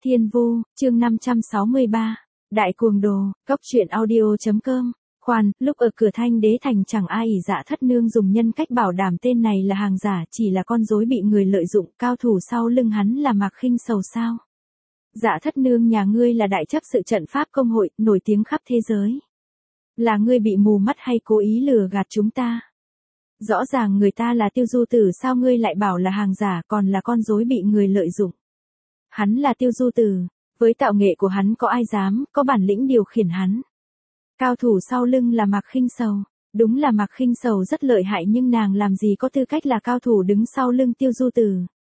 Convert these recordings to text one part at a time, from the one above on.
Thiên Vu, chương 563. Đại cuồng đồ, góc truyện audio.com. Khoan, lúc ở cửa Thanh Đế Thành chẳng ai ỷ Dạ Thất Nương dùng nhân cách bảo đảm tên này là hàng giả, chỉ là con rối bị người lợi dụng, cao thủ sau lưng hắn là Mạc Khinh Sầu sao? Dạ Thất Nương nhà ngươi là đại chấp sự trận pháp công hội, nổi tiếng khắp thế giới. Là ngươi bị mù mắt hay cố ý lừa gạt chúng ta? Rõ ràng người ta là Tiêu Du Tử, sao ngươi lại bảo là hàng giả, còn là con rối bị người lợi dụng? Hắn là Tiêu Du Tử, với tạo nghệ của hắn có ai dám, có bản lĩnh điều khiển hắn. Cao thủ sau lưng là Mạc Khinh Sầu, đúng là Mạc Khinh Sầu rất lợi hại nhưng nàng làm gì có tư cách là cao thủ đứng sau lưng Tiêu Du Tử.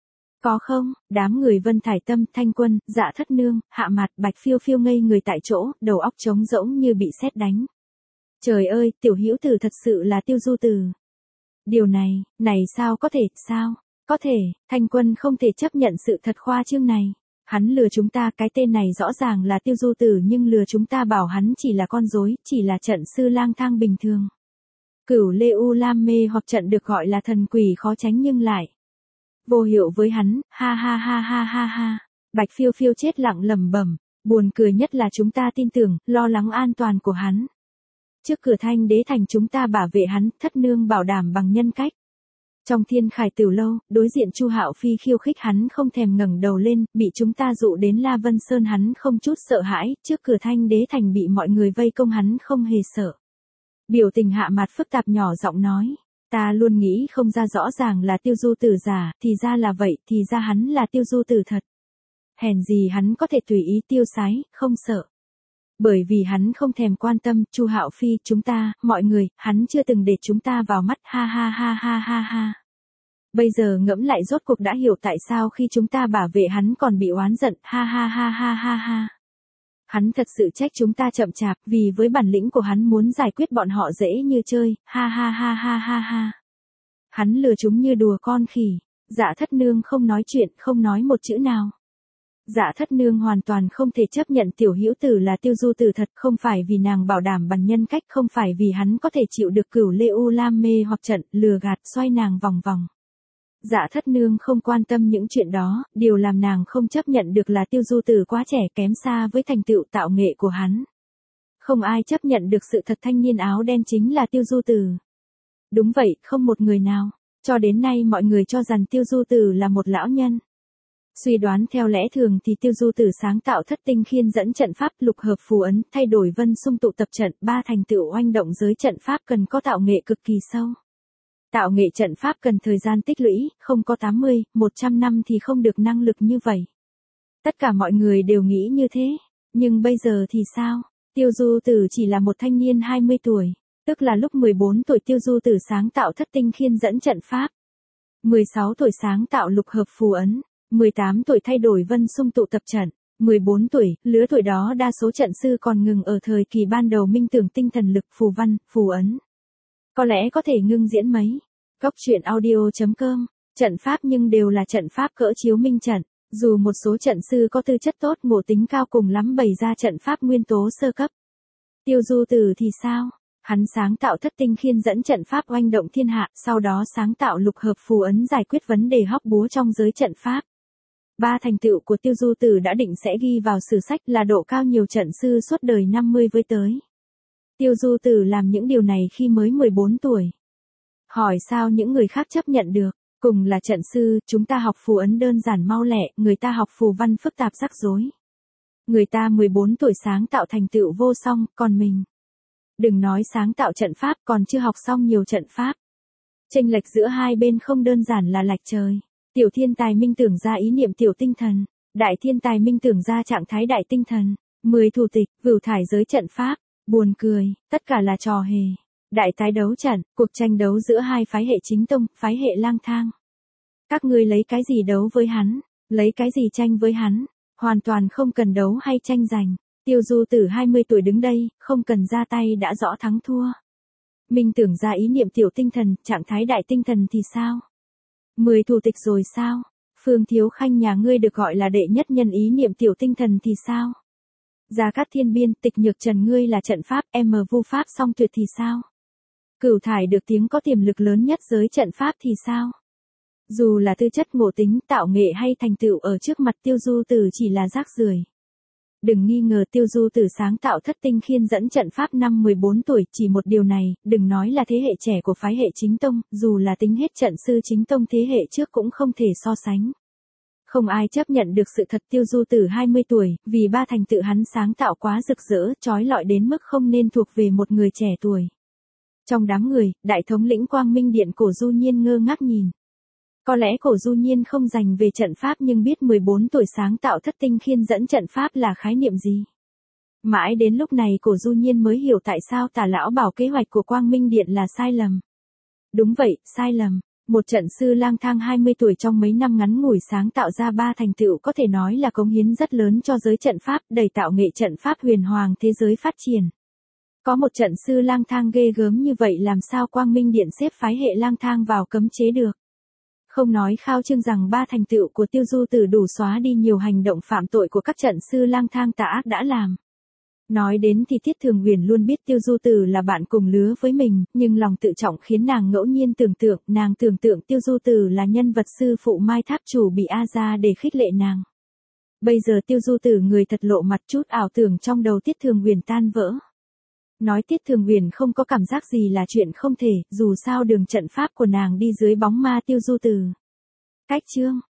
Có không? Đám người Vân Thải Tâm, Thanh Quân, Dạ Thất Nương, Hạ Mạt, Bạch Phiêu Phiêu ngây người tại chỗ, đầu óc trống rỗng như bị sét đánh. Trời ơi, Tiểu Hữu Tử thật sự là Tiêu Du Tử. Điều này sao có thể, sao? Có thể, Thanh Quân không thể chấp nhận sự thật khoa trương này. Hắn lừa chúng ta, cái tên này rõ ràng là Tiêu Du Tử nhưng lừa chúng ta bảo hắn chỉ là con rối, chỉ là trận sư lang thang bình thường. Cửu Lê U Lam mê hoặc trận được gọi là thần quỷ khó tránh nhưng lại vô hiệu với hắn, ha ha ha ha ha ha. Bạch Phiêu Phiêu chết lặng lẩm bẩm, buồn cười nhất là chúng ta tin tưởng, lo lắng an toàn của hắn. Trước cửa Thanh Đế Thành chúng ta bảo vệ hắn, Thất Nương bảo đảm bằng nhân cách. Trong Thiên Khải Tử lâu, đối diện Chu Hạo Phi khiêu khích hắn không thèm ngẩng đầu lên, bị chúng ta dụ đến La Vân Sơn hắn không chút sợ hãi, trước cửa Thanh Đế Thành bị mọi người vây công hắn không hề sợ. Biểu tình Hạ Mạt phức tạp nhỏ giọng nói, ta luôn nghĩ không ra rõ ràng là Tiêu Du Tử giả, thì ra là vậy, thì ra hắn là Tiêu Du Tử thật. Hèn gì hắn có thể tùy ý tiêu sái, không sợ. Bởi vì hắn không thèm quan tâm, Chu Hạo Phi, chúng ta, mọi người, hắn chưa từng để chúng ta vào mắt, ha ha ha ha ha ha. Bây giờ ngẫm lại rốt cuộc đã hiểu tại sao khi chúng ta bảo vệ hắn còn bị oán giận, ha ha ha ha ha ha. Hắn thật sự trách chúng ta chậm chạp, vì với bản lĩnh của hắn muốn giải quyết bọn họ dễ như chơi, ha ha ha ha ha ha. Hắn lừa chúng như đùa con khỉ. Dạ Thất Nương không nói chuyện, không nói một chữ nào. Dạ Thất Nương hoàn toàn không thể chấp nhận Tiểu Hữu Tử là Tiêu Du Tử thật, không phải vì nàng bảo đảm bằng nhân cách, không phải vì hắn có thể chịu được Cửu Lê U Lam mê hoặc trận, lừa gạt, xoay nàng vòng vòng. Dạ Thất Nương không quan tâm những chuyện đó, điều làm nàng không chấp nhận được là Tiêu Du Tử quá trẻ, kém xa với thành tựu tạo nghệ của hắn. Không ai chấp nhận được sự thật thanh niên áo đen chính là Tiêu Du Tử. Đúng vậy, không một người nào. Cho đến nay mọi người cho rằng Tiêu Du Tử là một lão nhân. Suy đoán theo lẽ thường thì Tiêu Du Tử sáng tạo Thất Tinh Khiên dẫn trận pháp, lục hợp phù ấn, thay đổi vân xung tụ tập trận, ba thành tựu oanh động giới trận pháp cần có tạo nghệ cực kỳ sâu. Tạo nghệ trận pháp cần thời gian tích lũy, không có 80, 100 năm thì không được năng lực như vậy. Tất cả mọi người đều nghĩ như thế, nhưng bây giờ thì sao? Tiêu Du Tử chỉ là một thanh niên 20 tuổi, tức là lúc 14 tuổi Tiêu Du Tử sáng tạo Thất Tinh Khiên dẫn trận pháp. 16 tuổi sáng tạo lục hợp phù ấn. 18 tuổi thay đổi vân xung tụ tập trận, 14 tuổi, lứa tuổi đó đa số trận sư còn ngừng ở thời kỳ ban đầu minh tưởng tinh thần lực, phù văn, phù ấn. Có lẽ có thể ngưng diễn mấy. Góc truyện audio.com, trận pháp nhưng đều là trận pháp cỡ chiếu minh trận, dù một số trận sư có tư chất tốt, ngộ tính cao cùng lắm bày ra trận pháp nguyên tố sơ cấp. Tiêu Du Tử thì sao? Hắn sáng tạo Thất Tinh Khiên dẫn trận pháp oanh động thiên hạ, sau đó sáng tạo lục hợp phù ấn giải quyết vấn đề hóc búa trong giới trận pháp. Ba thành tựu của Tiêu Du Tử đã định sẽ ghi vào sử sách là độ cao nhiều trận sư suốt đời 50 với tới. Tiêu Du Tử làm những điều này khi mới 14 tuổi. Hỏi sao những người khác chấp nhận được? Cùng là trận sư, chúng ta học phù ấn đơn giản mau lẹ, người ta học phù văn phức tạp rắc rối. Người ta 14 tuổi sáng tạo thành tựu vô song, còn mình. Đừng nói sáng tạo trận pháp, còn chưa học xong nhiều trận pháp. Chênh lệch giữa hai bên không đơn giản là lệch trời. Tiểu thiên tài minh tưởng ra ý niệm tiểu tinh thần, đại thiên tài minh tưởng ra trạng thái đại tinh thần, 10 thủ tịch, vửu thải giới trận pháp, buồn cười, tất cả là trò hề. Đại tái đấu trận, cuộc tranh đấu giữa hai phái hệ chính tông, phái hệ lang thang. Các ngươi lấy cái gì đấu với hắn, lấy cái gì tranh với hắn, hoàn toàn không cần đấu hay tranh giành. Tiêu Du Tử 20 tuổi đứng đây, không cần ra tay đã rõ thắng thua. Minh tưởng ra ý niệm tiểu tinh thần, trạng thái đại tinh thần thì sao? 10 thủ tịch rồi sao? Phương Thiếu Khanh nhà ngươi được gọi là đệ nhất nhân ý niệm tiểu tinh thần thì sao? Gia Cát Thiên Biên, Tịch Nhược Trần ngươi là trận pháp, Vu pháp song tuyệt thì sao? Cửu Thải được tiếng có tiềm lực lớn nhất giới trận pháp thì sao? Dù là tư chất ngộ tính, tạo nghệ hay thành tựu ở trước mặt Tiêu Du Tử chỉ là rác rưởi. Đừng nghi ngờ Tiêu Du Tử sáng tạo thất tinh khiên dẫn trận pháp năm 14 tuổi, chỉ một điều này, đừng nói là thế hệ trẻ của phái hệ chính tông, dù là tính hết trận sư chính tông thế hệ trước cũng không thể so sánh. Không ai chấp nhận được sự thật Tiêu Du Tử 20 tuổi, vì ba thành tựu hắn sáng tạo quá rực rỡ, chói lọi đến mức không nên thuộc về một người trẻ tuổi. Trong đám người, đại thống lĩnh Quang Minh Điện Cổ Du Nhiên ngơ ngác nhìn. Có lẽ Cổ Du Nhiên không dành về trận pháp nhưng biết 14 tuổi sáng tạo thất tinh khiên dẫn trận pháp là khái niệm gì. Mãi đến lúc này Cổ Du Nhiên mới hiểu tại sao Tả lão bảo kế hoạch của Quang Minh Điện là sai lầm. Đúng vậy, sai lầm. Một trận sư lang thang 20 tuổi trong mấy năm ngắn ngủi sáng tạo ra ba thành tựu có thể nói là cống hiến rất lớn cho giới trận pháp, đầy tạo nghệ trận pháp huyền hoàng thế giới phát triển. Có một trận sư lang thang ghê gớm như vậy làm sao Quang Minh Điện xếp phái hệ lang thang vào cấm chế được. Không nói khao trương rằng ba thành tựu của Tiêu Du Tử đủ xóa đi nhiều hành động phạm tội của các trận sư lang thang tà ác đã làm. Nói đến thì Tiết Thường Huyền luôn biết Tiêu Du Tử là bạn cùng lứa với mình, nhưng lòng tự trọng khiến nàng ngẫu nhiên nàng tưởng tượng Tiêu Du Tử là nhân vật sư phụ Mai Tháp Chủ bị A ra để khích lệ nàng. Bây giờ Tiêu Du Tử người thật lộ mặt, chút ảo tưởng trong đầu Tiết Thường Huyền tan vỡ. Nói Tiết Thường Huyền không có cảm giác gì là chuyện không thể, dù sao đường trận pháp của nàng đi dưới bóng ma Tiêu Du Tử. Cách chương